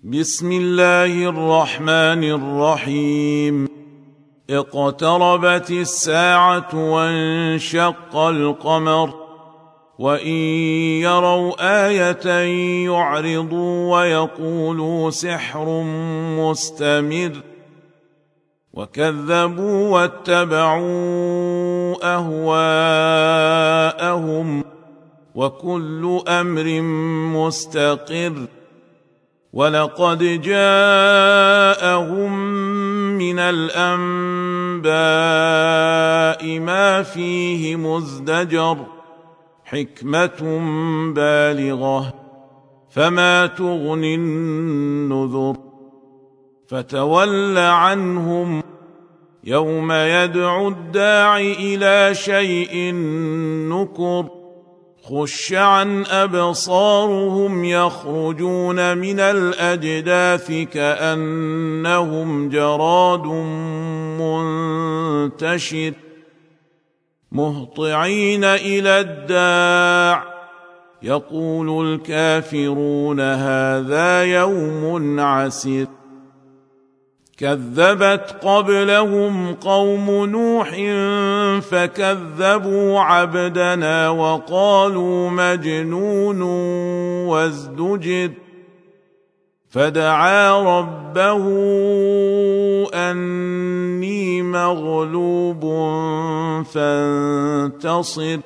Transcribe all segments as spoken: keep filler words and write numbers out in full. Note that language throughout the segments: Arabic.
بسم الله الرحمن الرحيم. اقتربت الساعة وانشق القمر وإن يروا آية يعرضوا ويقولوا سحر مستمر وكذبوا واتبعوا أهواءهم وكل أمر مستقر ولقد جاءهم من الأنباء ما فيه مزدجر حكمة بالغة فما تغني النذر فتول عنهم يوم يدعو الداع إلى شيء نكر خش عن أبصارهم يخرجون من الأجداث كأنهم جراد منتشر مهطعين إلى الداع يقول الكافرون هذا يوم عسير كذبت قبلهم قوم نوح فكذبوا عبدنا وقالوا مجنون وازدجر فدعا ربه أني مغلوب فانتصر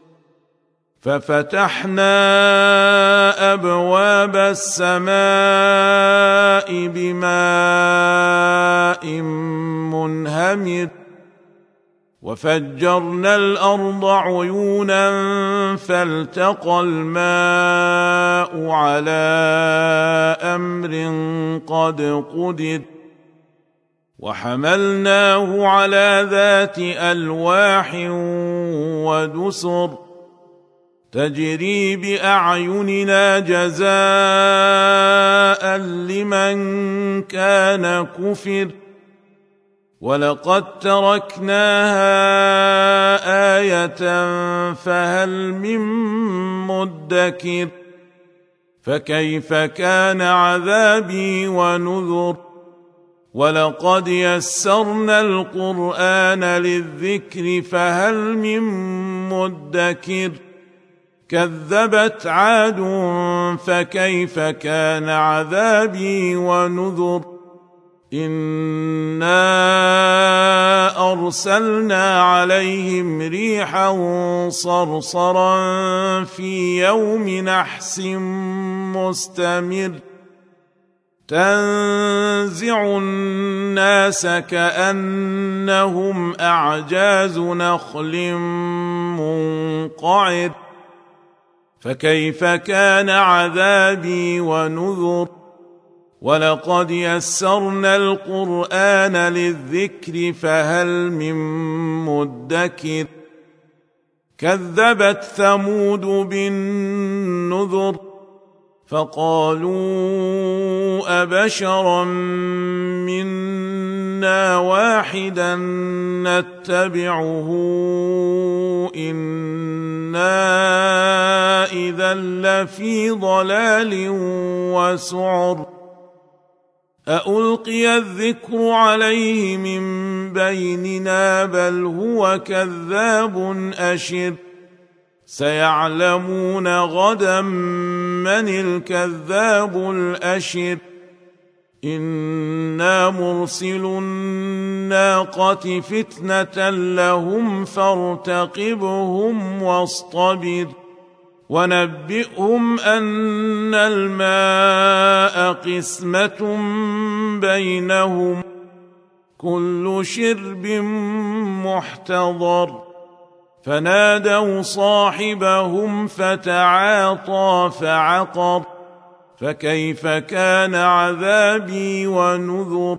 ففتحنا أبواب السماء بماء منهمر وفجرنا الأرض عيونا فالتقى الماء على أمر قد قدر وحملناه على ذات ألواح ودسر تجري بأعيننا جزاء لمن كان كفر ولقد تركناها آية فهل من مدكر فكيف كان عذابي ونذر ولقد يسرنا القرآن للذكر فهل من مدكر كذبت عاد فكيف كان عذابي ونذر إنا أرسلنا عليهم ريحا صرصرا في يوم نحس مستمر تنزع الناس كأنهم أعجاز نخل منقعر فكيف كان عذابي ونذر ولقد يسرنا القرآن للذكر فهل من مدكر كذبت ثمود بالنذر فقالوا أبشرا منا واحدا نتبعه إنا إذا لفي ضلال وسعر أألقي الذكر عليه من بيننا بل هو كذاب أشر سيعلمون غدا من الكذاب الأشر إنا مرسل الناقة فتنة لهم فارتقبهم واصطبر ونبئهم أن الماء قسمة بينهم كل شرب محتضر فنادوا صاحبهم فتعاطى فعقر فكيف كان عذابي ونذر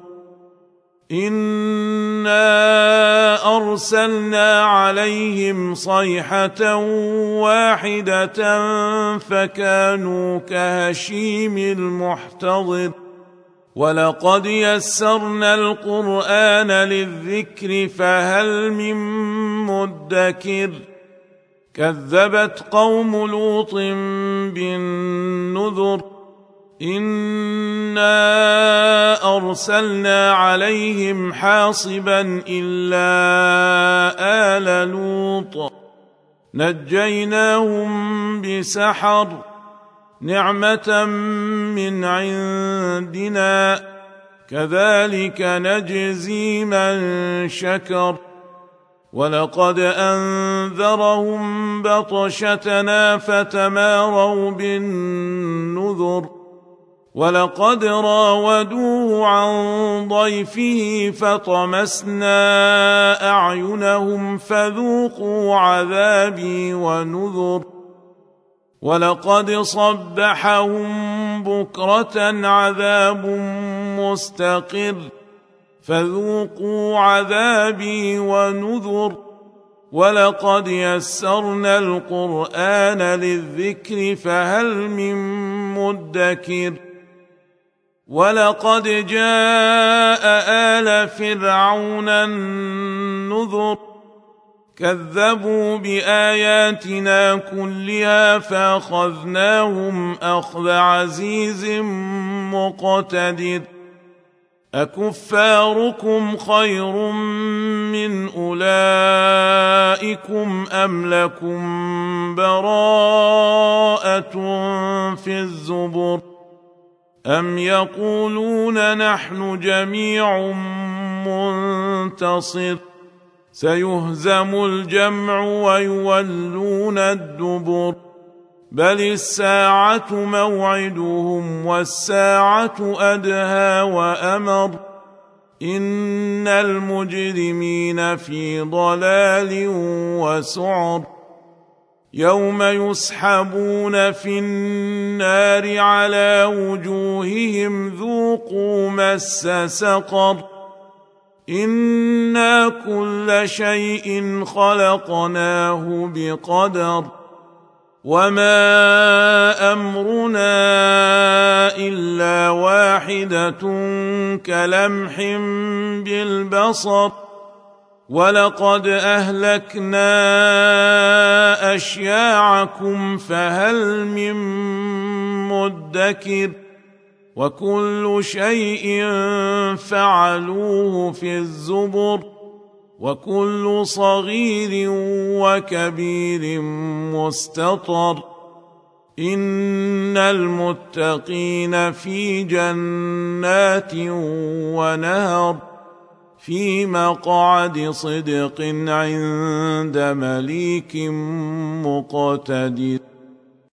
إنا أرسلنا عليهم صيحة واحدة فكانوا كهشيم المحتضر ولقد يسرنا القرآن للذكر فهل من مدكر كذبت قوم لوط بالنذر إنا أرسلنا عليهم حاصبا إلا آل لوط نجيناهم بسحر نعمة من عندنا كذلك نجزي من شكر ولقد أنذرهم بطشتنا فتماروا بالنذر ولقد راودوه عن ضيفه فطمسنا أعينهم فذوقوا عذابي ونذر ولقد صبحهم بكرة عذاب مستقر فذوقوا عذابي ونذر ولقد يسرنا القرآن للذكر فهل من مدكر ولقد جاء آل فرعون النذر كذبوا بآياتنا كلها فأخذناهم أخذ عزيز مقتدر أكفاركم خير من أولئكم أم لكم براءة في الزبر أم يقولون نحن جميع منتصر سيهزم الجمع ويولون الدبر بل الساعة موعدهم والساعة أدهى وأمر إن المجرمين في ضلال وسعر يوم يسحبون في النار على وجوههم ذوقوا مس سقر إنا كل شيء خلقناه بقدر وما أمرنا إلا واحدة كلمح بالبصر ولقد أهلكنا أشياعكم فهل من مدكر وكل شيء فعلوه في الزبر وكل صغير وكبير مستطر إن المتقين في جنات ونهر في مقعد صدق عند مليك مقتدر.